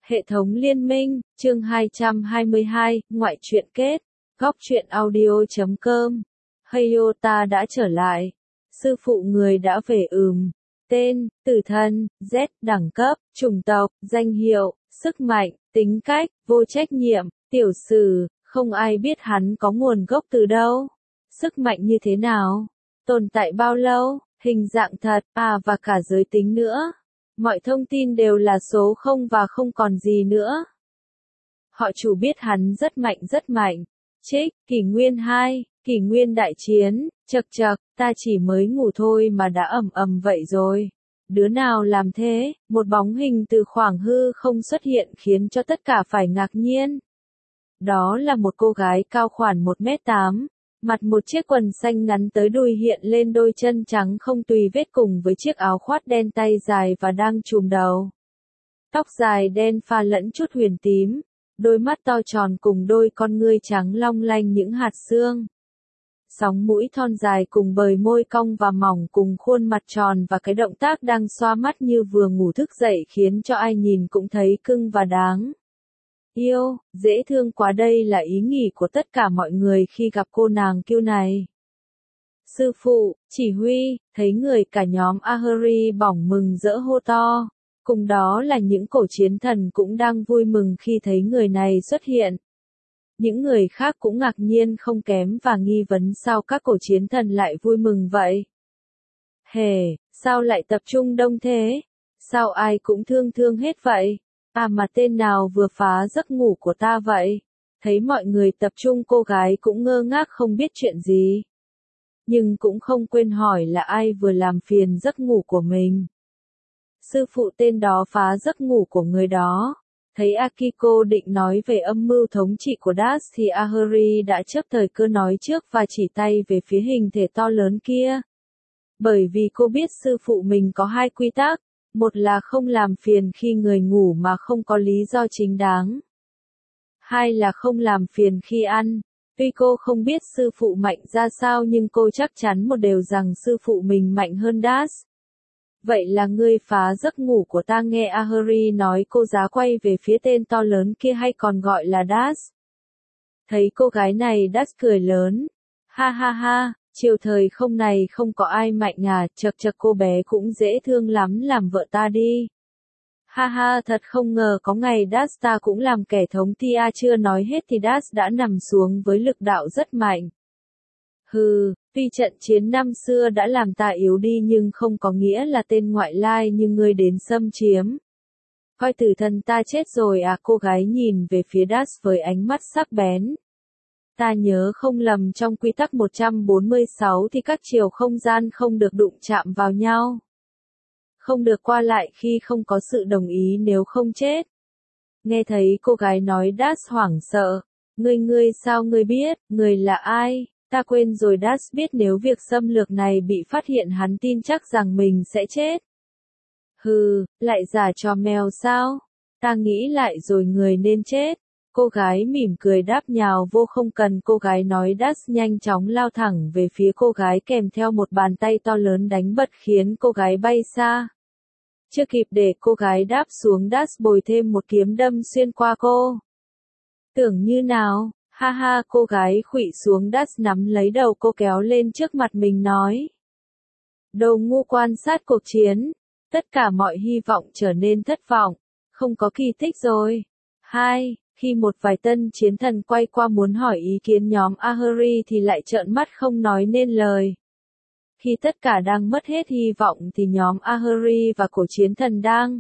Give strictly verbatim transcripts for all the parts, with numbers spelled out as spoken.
Hệ thống liên minh, chương hai trăm hai mươi hai, ngoại truyện kết, góc truyện audio chấm com. Heyo ta đã trở lại. Sư phụ người đã về ừm. Tên, tử thân, Z, đẳng cấp, chủng tộc, danh hiệu, sức mạnh, tính cách, vô trách nhiệm, tiểu sử, không ai biết hắn có nguồn gốc từ đâu. Sức mạnh như thế nào? Tồn tại bao lâu? Hình dạng thật, à và cả giới tính nữa. Mọi thông tin đều là số không và không còn gì nữa. Họ chủ biết hắn rất mạnh rất mạnh. Trích, kỷ nguyên hai, kỷ nguyên đại chiến, chật chật, ta chỉ mới ngủ thôi mà đã ầm ầm vậy rồi. Đứa nào làm thế? Một bóng hình từ khoảng hư không xuất hiện khiến cho tất cả phải ngạc nhiên. Đó là một cô gái cao khoảng một mét tám. Mặt một chiếc quần xanh ngắn tới đùi hiện lên đôi chân trắng không tùy vết cùng với chiếc áo khoác đen tay dài và đang trùm đầu. Tóc dài đen pha lẫn chút huyền tím, đôi mắt to tròn cùng đôi con ngươi trắng long lanh những hạt xương. Sóng mũi thon dài cùng bờ môi cong và mỏng cùng khuôn mặt tròn và cái động tác đang xoa mắt như vừa ngủ thức dậy khiến cho ai nhìn cũng thấy cưng và đáng yêu, dễ thương quá, đây là ý nghĩ của tất cả mọi người khi gặp cô nàng kiêu này. Sư phụ, chỉ huy, thấy người cả nhóm Ahri bỏng mừng rỡ hô to. Cùng đó là những cổ chiến thần cũng đang vui mừng khi thấy người này xuất hiện. Những người khác cũng ngạc nhiên không kém và nghi vấn sao các cổ chiến thần lại vui mừng vậy. Hề, sao lại tập trung đông thế? Sao ai cũng thương thương hết vậy? À mà tên nào vừa phá giấc ngủ của ta vậy? Thấy mọi người tập trung, cô gái cũng ngơ ngác không biết chuyện gì. Nhưng cũng không quên hỏi là ai vừa làm phiền giấc ngủ của mình. Sư phụ tên đó phá giấc ngủ của người đó. Thấy Akiko định nói về âm mưu thống trị của Dash thì Ahri đã chớp thời cơ nói trước và chỉ tay về phía hình thể to lớn kia. Bởi vì cô biết sư phụ mình có hai quy tắc. Một là không làm phiền khi người ngủ mà không có lý do chính đáng. Hai là không làm phiền khi ăn. Tuy cô không biết sư phụ mạnh ra sao nhưng cô chắc chắn một điều rằng sư phụ mình mạnh hơn Dash. Vậy là ngươi phá giấc ngủ của ta, nghe Ahri nói, cô giá quay về phía tên to lớn kia hay còn gọi là Dash. Thấy cô gái này, Dash cười lớn. Ha ha ha, chiều thời không này không có ai mạnh à, chật chật, cô bé cũng dễ thương lắm, làm vợ ta đi. Ha ha, thật không ngờ có ngày Dash ta cũng làm kẻ thống Tia. Chưa nói hết thì Dash đã nằm xuống với lực đạo rất mạnh. Hừ, tuy trận chiến năm xưa đã làm ta yếu đi nhưng không có nghĩa là tên ngoại lai như ngươi đến xâm chiếm. Coi tử thần ta chết rồi à? Cô gái nhìn về phía Dash với ánh mắt sắc bén. Ta nhớ không lầm trong quy tắc một trăm bốn mươi sáu thì các chiều không gian không được đụng chạm vào nhau. Không được qua lại khi không có sự đồng ý, nếu không chết. Nghe thấy cô gái nói, Dash hoảng sợ. Ngươi ngươi sao ngươi biết, người là ai? Ta quên rồi. Dash biết nếu việc xâm lược này bị phát hiện hắn tin chắc rằng mình sẽ chết. Hừ, lại giả trò mèo sao? Ta nghĩ lại rồi, người nên chết. Cô gái mỉm cười đáp nhào vô. Không cần cô gái nói, Dash nhanh chóng lao thẳng về phía cô gái kèm theo một bàn tay to lớn đánh bật khiến cô gái bay xa. Chưa kịp để cô gái đáp xuống, Dash bồi thêm một kiếm đâm xuyên qua cô. Tưởng như nào? Ha ha, cô gái khuỵu xuống. Dash nắm lấy đầu cô kéo lên trước mặt mình nói. Đồ ngu, quan sát cuộc chiến. Tất cả mọi hy vọng trở nên thất vọng. Không có kỳ tích rồi. Hai, khi một vài tân chiến thần quay qua muốn hỏi ý kiến nhóm Ahri thì lại trợn mắt không nói nên lời. Khi tất cả đang mất hết hy vọng thì nhóm Ahri và cổ chiến thần đang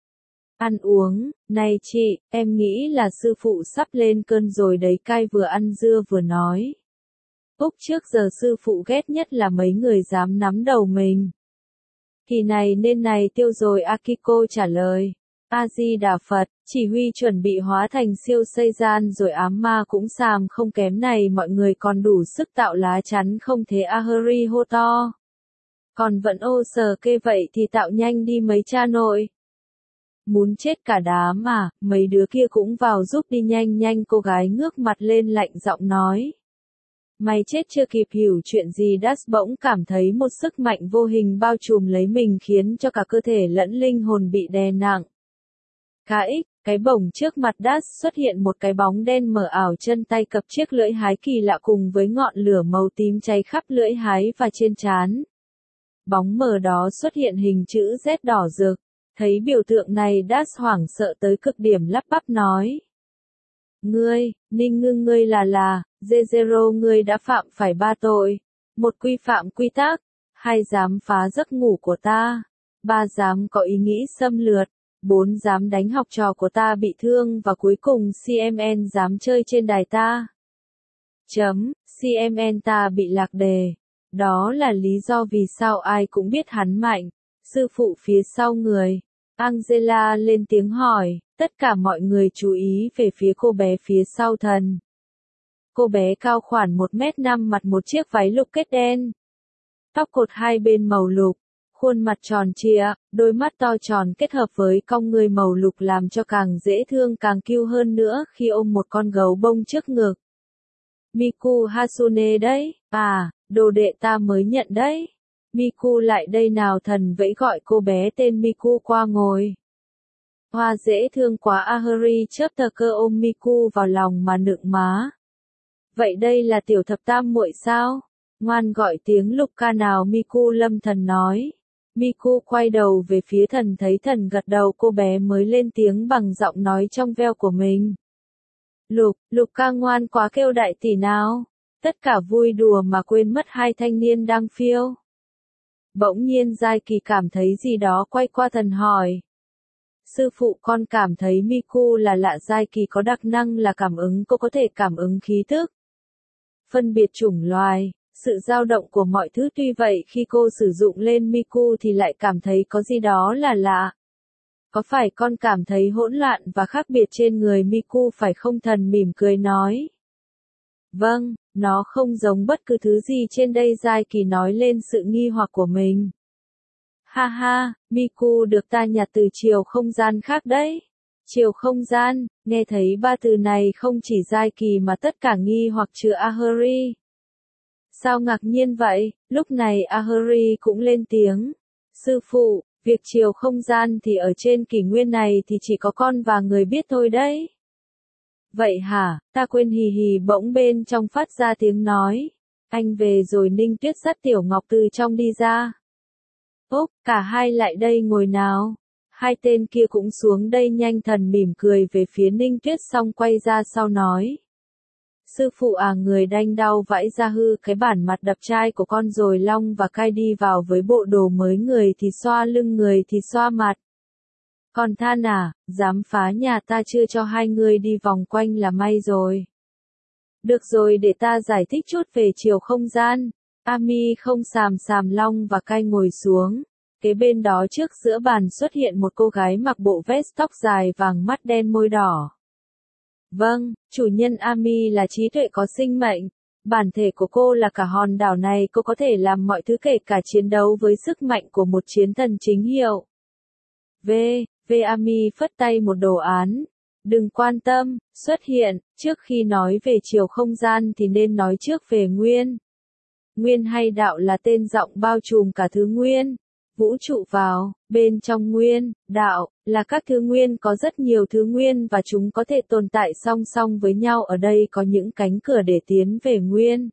ăn uống. Này chị, em nghĩ là sư phụ sắp lên cơn rồi đấy. Cai vừa ăn dưa vừa nói. Úc, trước giờ sư phụ ghét nhất là mấy người dám nắm đầu mình. Thì này nên này tiêu rồi, Akiko trả lời. A-di-đà Phật, chỉ huy chuẩn bị hóa thành siêu xây gian rồi, ám ma cũng xàm không kém này, mọi người còn đủ sức tạo lá chắn không thế? Ahri hô to. Còn vẫn ô sờ kê vậy thì tạo nhanh đi mấy cha nội. Muốn chết cả đám mà, mấy đứa kia cũng vào giúp đi nhanh nhanh. Cô gái ngước mặt lên lạnh giọng nói. Mày chết chưa kịp hiểu chuyện gì, Dash bỗng cảm thấy một sức mạnh vô hình bao trùm lấy mình khiến cho cả cơ thể lẫn linh hồn bị đè nặng. K X, Cái bổng trước mặt Das xuất hiện một cái bóng đen mờ ảo, chân tay cập chiếc lưỡi hái kỳ lạ cùng với ngọn lửa màu tím cháy khắp lưỡi hái và trên trán. Bóng mờ đó xuất hiện hình chữ Z đỏ rực. Thấy biểu tượng này, Das hoảng sợ tới cực điểm, lắp bắp nói. Ngươi, Ninh Ngưng, ngươi là là, Jezero, ngươi đã phạm phải ba tội. Một, quy phạm quy tắc. Hai, dám phá giấc ngủ của ta. Ba, dám có ý nghĩ xâm lược. Bốn, dám đánh học trò của ta bị thương. Và cuối cùng, xê em en dám chơi trên đài ta. Chấm, xê em en ta bị lạc đề. Đó là lý do vì sao ai cũng biết hắn mạnh. Sư phụ phía sau người. Angela lên tiếng hỏi, tất cả mọi người chú ý về phía cô bé phía sau thần. Cô bé cao khoảng một mét năm, mặc một chiếc váy lục kết đen. Tóc cột hai bên màu lục, khuôn mặt tròn trịa, đôi mắt to tròn kết hợp với cong người màu lục làm cho càng dễ thương càng cute hơn nữa khi ôm một con gấu bông trước ngực. Miku Hasune đấy, à, đồ đệ ta mới nhận đấy. Miku lại đây nào, thần vẫy gọi cô bé tên Miku qua ngồi. Hoa dễ thương quá, Ahuri chớp tờ cơ ôm Miku vào lòng mà nựng má. Vậy đây là tiểu thập tam muội sao? Ngoan gọi tiếng lục ca nào, Miku lâm thần nói. Miku quay đầu về phía thần, thấy thần gật đầu cô bé mới lên tiếng bằng giọng nói trong veo của mình. Lục, lục ca ngoan quá, kêu đại tỷ nào. Tất cả vui đùa mà quên mất hai thanh niên đang phiêu. Bỗng nhiên Giai Kỳ cảm thấy gì đó, quay qua thần hỏi. Sư phụ, con cảm thấy Miku là lạ. Giai Kỳ có đặc năng là cảm ứng, cô có thể cảm ứng khí tức, phân biệt chủng loài, sự dao động của mọi thứ. Tuy vậy khi cô sử dụng lên Miku thì lại cảm thấy có gì đó là lạ. Có phải con cảm thấy hỗn loạn và khác biệt trên người Miku phải không? Thần mỉm cười nói. Vâng, nó không giống bất cứ thứ gì trên đây, Giai Kỳ nói lên sự nghi hoặc của mình. Ha ha, Miku được ta nhặt từ chiều không gian khác đấy. Chiều không gian, nghe thấy ba từ này không chỉ Giai Kỳ mà tất cả nghi hoặc trừ Ahuri. Sao ngạc nhiên vậy? Lúc này Ahuri cũng lên tiếng. Sư phụ, việc chiều không gian thì ở trên kỷ nguyên này thì chỉ có con và người biết thôi đấy. Vậy hả, ta quên, hì hì. Bỗng bên trong phát ra tiếng nói. Anh về rồi. Ninh Tuyết dắt Tiểu Ngọc từ trong đi ra. Ốc, cả hai lại đây ngồi nào. Hai tên kia cũng xuống đây nhanh. Thần mỉm cười về phía Ninh Tuyết xong quay ra sau nói. Sư phụ à, người đanh đau vãi ra hư cái bản mặt đập chai của con rồi. Long và Cai đi vào với bộ đồ mới, người thì xoa lưng, người thì xoa mặt. Còn than à, dám phá nhà ta, chưa cho hai người đi vòng quanh là may rồi. Được rồi, để ta giải thích chút về chiều không gian. Ami không xàm xàm. Long và Cai ngồi xuống. Kế bên đó trước giữa bàn xuất hiện một cô gái mặc bộ vest tóc dài vàng, mắt đen, môi đỏ. Vâng, chủ nhân Ami là trí tuệ có sinh mệnh. Bản thể của cô là cả hòn đảo này, cô có thể làm mọi thứ kể cả chiến đấu với sức mạnh của một chiến thần chính hiệu. V, V Ami phất tay một đồ án. Đừng quan tâm, xuất hiện, trước khi nói về chiều không gian thì nên nói trước về nguyên. Nguyên hay đạo là tên giọng bao trùm cả thứ nguyên. Vũ trụ vào, bên trong nguyên, đạo, là các thứ nguyên, có rất nhiều thứ nguyên và chúng có thể tồn tại song song với nhau. Ở đây có những cánh cửa để tiến về nguyên.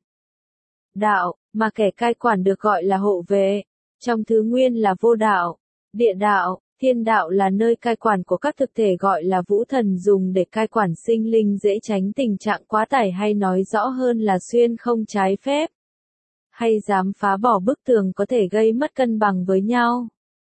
Đạo, mà kẻ cai quản được gọi là hộ vệ. Trong thứ nguyên là vô đạo, địa đạo, thiên đạo là nơi cai quản của các thực thể gọi là vũ thần, dùng để cai quản sinh linh dễ tránh tình trạng quá tải, hay nói rõ hơn là xuyên không trái phép. Hay dám phá bỏ bức tường có thể gây mất cân bằng với nhau.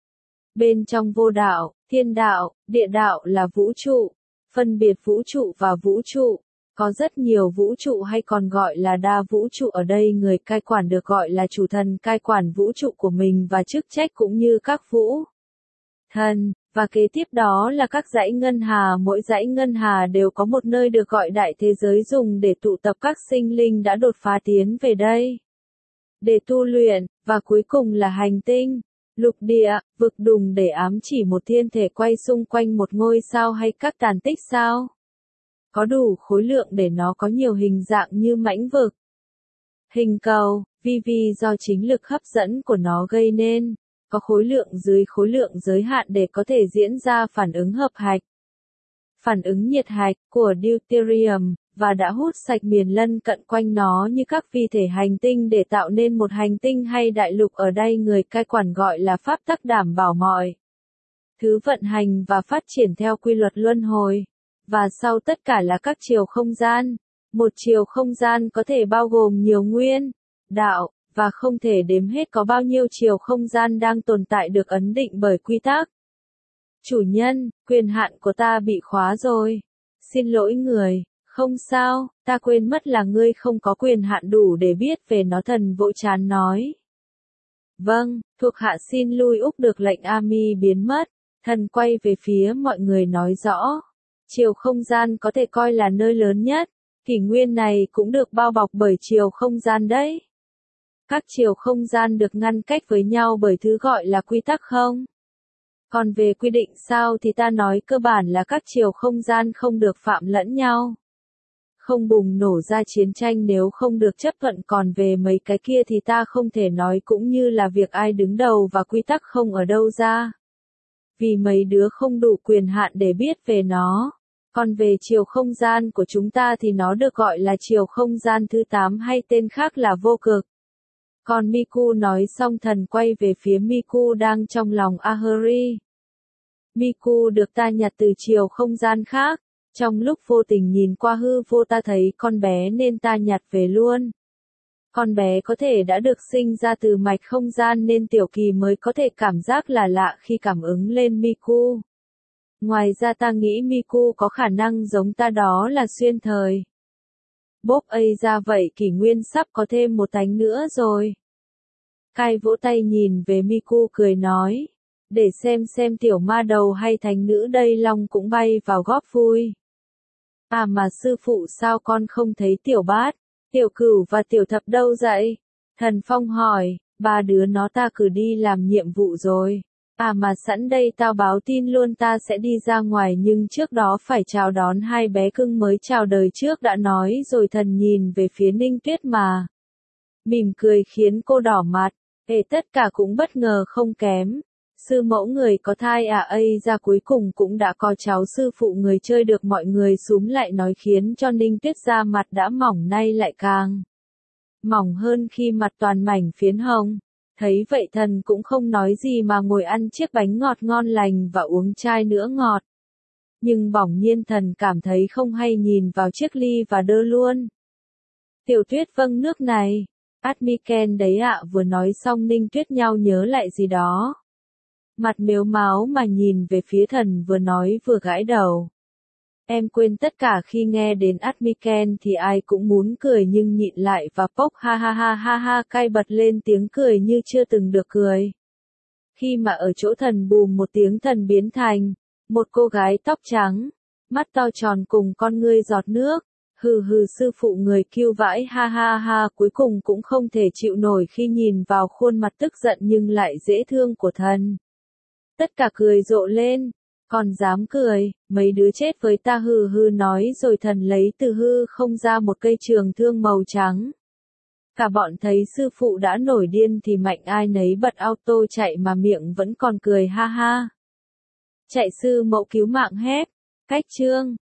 Bên trong vô đạo, thiên đạo, địa đạo là vũ trụ. Phân biệt vũ trụ và vũ trụ. Có rất nhiều vũ trụ hay còn gọi là đa vũ trụ. Ở đây người cai quản được gọi là chủ thần, cai quản vũ trụ của mình và chức trách cũng như các vũ thần. Và kế tiếp đó là các dãy ngân hà. Mỗi dãy ngân hà đều có một nơi được gọi đại thế giới, dùng để tụ tập các sinh linh đã đột phá tiến về đây để tu luyện. Và cuối cùng là hành tinh, lục địa, vực đùng để ám chỉ một thiên thể quay xung quanh một ngôi sao hay các tàn tích sao. Có đủ khối lượng để nó có nhiều hình dạng như mãnh vực, hình cầu, vi vi do chính lực hấp dẫn của nó gây nên. Có khối lượng dưới khối lượng giới hạn để có thể diễn ra phản ứng hợp hạch. phản ứng nhiệt hạch của deuterium, và đã hút sạch miền lân cận quanh nó như các vi thể hành tinh để tạo nên một hành tinh hay đại lục. Ở đây người cai quản gọi là pháp tắc đảm bảo mọi thứ vận hành và phát triển theo quy luật luân hồi. Và sau tất cả là các chiều không gian. Một chiều không gian có thể bao gồm nhiều nguyên, đạo, và không thể đếm hết có bao nhiêu chiều không gian đang tồn tại được ấn định bởi quy tắc. Chủ nhân, quyền hạn của ta bị khóa rồi. Xin lỗi người, không sao, ta quên mất là ngươi không có quyền hạn đủ để biết về nó. Thần vỗ trán nói. Vâng, thuộc hạ xin lui Úc. Được lệnh Ami biến mất. Thần quay về phía mọi người nói rõ. Chiều không gian có thể coi là nơi lớn nhất. Kỷ nguyên này cũng được bao bọc bởi chiều không gian đấy. Các chiều không gian được ngăn cách với nhau bởi thứ gọi là quy tắc không? Còn về quy định sao thì ta nói cơ bản là các chiều không gian không được phạm lẫn nhau. Không bùng nổ ra chiến tranh nếu không được chấp thuận. Còn về mấy cái kia thì ta không thể nói, cũng như là việc ai đứng đầu và quy tắc không ở đâu ra. Vì mấy đứa không đủ quyền hạn để biết về nó. Còn về chiều không gian của chúng ta thì nó được gọi là chiều không gian thứ tám hay tên khác là vô cực. Còn Miku nói xong thần quay về phía Miku đang trong lòng Ahuri. Miku được ta nhặt từ chiều không gian khác. Trong lúc vô tình nhìn qua hư vô ta thấy con bé nên ta nhặt về luôn. Con bé có thể đã được sinh ra từ mạch không gian nên Tiểu Kỳ mới có thể cảm giác là lạ khi cảm ứng lên Miku. Ngoài ra ta nghĩ Miku có khả năng giống ta, đó là xuyên thời. Bốp ây ra vậy kỷ nguyên sắp có thêm một tánh nữa rồi. Kai vỗ tay nhìn về Miku cười nói. Để xem xem tiểu ma đầu hay thánh nữ đây. Long cũng bay vào góp vui. À mà sư phụ sao con không thấy tiểu bát, tiểu cửu và tiểu thập đâu vậy? Thần Phong hỏi, ba đứa nó ta cử đi làm nhiệm vụ rồi. À mà sẵn đây tao báo tin luôn, ta sẽ đi ra ngoài nhưng trước đó phải chào đón hai bé cưng mới chào đời trước đã nói rồi. Thần nhìn về phía Ninh Tuyết mà mỉm cười khiến cô đỏ mặt. Ê, tất cả cũng bất ngờ không kém. Sư mẫu người có thai à? Ây ra cuối cùng cũng đã có cháu. Sư phụ người chơi được mọi người súm lại nói khiến cho Ninh Tuyết da mặt đã mỏng nay lại càng mỏng hơn khi mặt toàn mảnh phiến hồng. Thấy vậy thần cũng không nói gì mà ngồi ăn chiếc bánh ngọt ngon lành và uống chai nữa ngọt. Nhưng bỗng nhiên thần cảm thấy không hay nhìn vào chiếc ly và đơ luôn. Tiểu Tuyết vâng nước này. Admiken đấy ạ. Vừa nói xong Ninh Tuyết nhau nhớ lại gì đó. Mặt mếu máo mà nhìn về phía thần vừa nói vừa gãi đầu. Em quên tất cả khi nghe đến Admiken thì ai cũng muốn cười nhưng nhịn lại và pốc ha ha ha ha ha cay bật lên tiếng cười như chưa từng được cười. Khi mà ở chỗ thần bùm một tiếng thần biến thành một cô gái tóc trắng, mắt to tròn cùng con ngươi giọt nước. Hừ hừ sư phụ người kêu vãi ha ha ha cuối cùng cũng không thể chịu nổi khi nhìn vào khuôn mặt tức giận nhưng lại dễ thương của thần. Tất cả cười rộ lên. Còn dám cười, mấy đứa chết với ta hừ hừ nói rồi thần lấy từ hư không ra một cây trường thương màu trắng. Cả bọn thấy sư phụ đã nổi điên thì mạnh ai nấy bật auto chạy mà miệng vẫn còn cười ha ha. Chạy sư mẫu cứu mạng hét. Cách chương